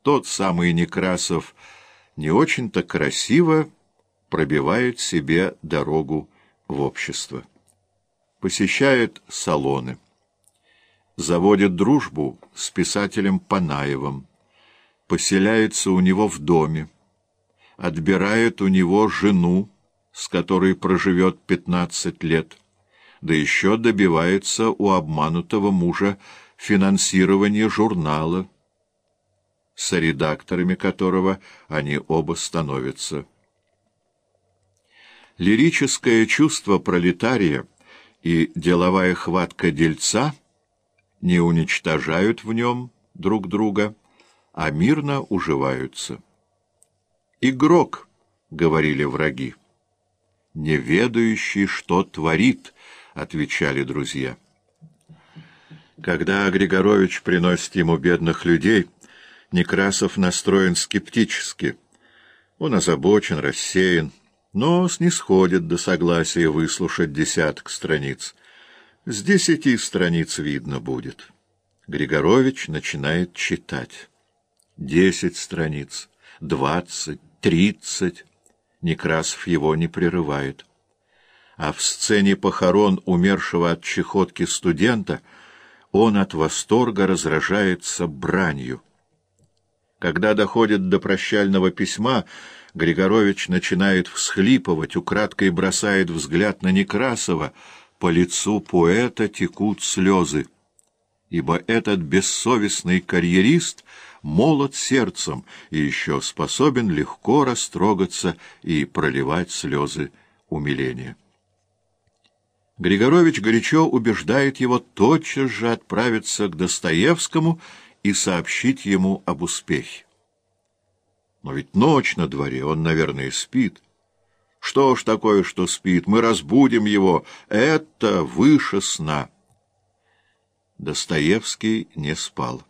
тот самый Некрасов не очень-то красиво пробивает себе дорогу в общество. Посещает салоны, заводит дружбу с писателем Панаевым, поселяется у него в доме, отбирает у него жену, с которой проживет 15 лет, да еще добивается у обманутого мужа финансирования журнала, соредакторами которого они оба становятся. Лирическое чувство пролетария и деловая хватка дельца не уничтожают в нем друг друга, а мирно уживаются. «Игрок», — говорили враги. «Не ведающий, что творит», — отвечали друзья. Когда Григорович приносит ему бедных людей, Некрасов настроен скептически. Он озабочен, рассеян, но снисходит до согласия выслушать 10 страниц. С 10 страниц видно будет. Григорович начинает читать. 10 страниц, 20, 30. Некрасов его не прерывает. А в сцене похорон умершего от чахотки студента он от восторга разражается бранью. Когда доходит до прощального письма, Григорович начинает всхлипывать, украдкой бросает взгляд на Некрасова. По лицу поэта текут слезы, ибо этот бессовестный карьерист молод сердцем и еще способен легко растрогаться и проливать слезы умиления. Григорович горячо убеждает его тотчас же отправиться к Достоевскому и сообщить ему об успехе. Но ведь ночь на дворе, он, наверное, спит. Что ж такое, что спит? Мы разбудим его. Это выше сна. Достоевский не спал.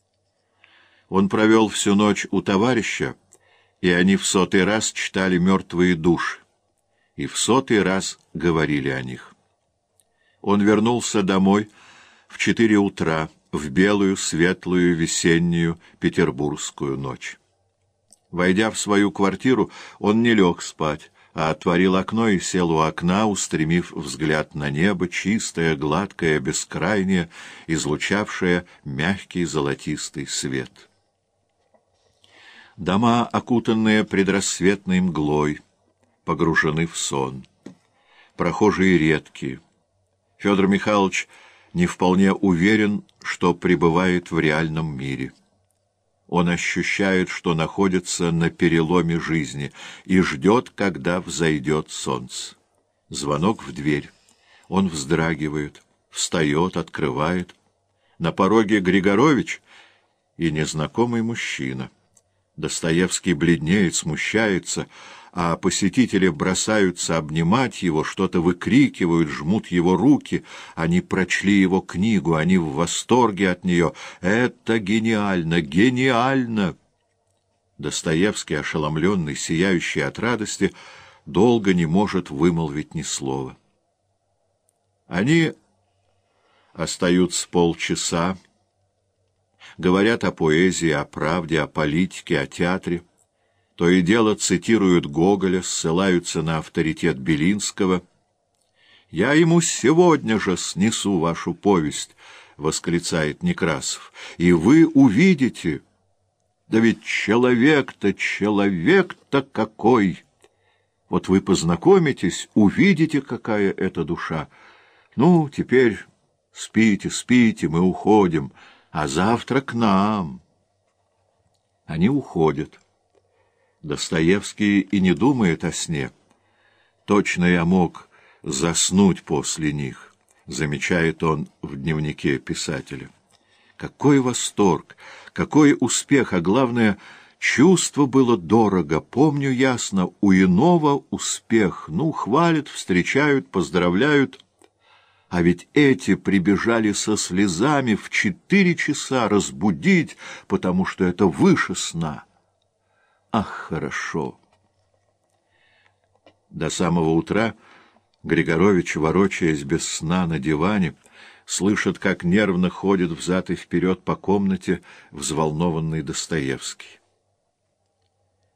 Он провел всю ночь у товарища, и они в 100-й раз читали «Мертвые души», и в 100-й раз говорили о них. Он вернулся домой в 4 утра, в белую, светлую, весеннюю петербургскую ночь. Войдя в свою квартиру, он не лег спать, а отворил окно и сел у окна, устремив взгляд на небо, чистое, гладкое, бескрайнее, излучавшее мягкий золотистый свет. Дома, окутанные предрассветной мглой, погружены в сон. Прохожие редкие. Федор Михайлович не вполне уверен, что пребывает в реальном мире. Он ощущает, что находится на переломе жизни и ждет, когда взойдет солнце. Звонок в дверь. Он вздрагивает, встает, открывает. На пороге Григорович и незнакомый мужчина. Достоевский бледнеет, смущается, а посетители бросаются обнимать его, что-то выкрикивают, жмут его руки. Они прочли его книгу, они в восторге от нее. Это гениально, гениально! Достоевский, ошеломленный, сияющий от радости, долго не может вымолвить ни слова. Они остаются полчаса, говорят о поэзии, о правде, о политике, о театре. То и дело цитируют Гоголя, ссылаются на авторитет Белинского. «Я ему сегодня же снесу вашу повесть», — восклицает Некрасов, — «и вы увидите». Да ведь человек-то какой! Вот вы познакомитесь, увидите, какая это душа. Ну, теперь спите, спите, мы уходим, а завтра к нам. Они уходят. Достоевский и не думает о сне. Точно я мог заснуть после них, замечает он в дневнике писателя. Какой восторг, какой успех, а главное, чувство было дорого. Помню ясно, у иного успех. Ну, хвалят, встречают, поздравляют. А ведь эти прибежали со слезами в 4 часа разбудить, потому что это выше сна. Ах, хорошо! До самого утра Григорович, ворочаясь без сна на диване, слышит, как нервно ходит взад и вперед по комнате взволнованный Достоевский.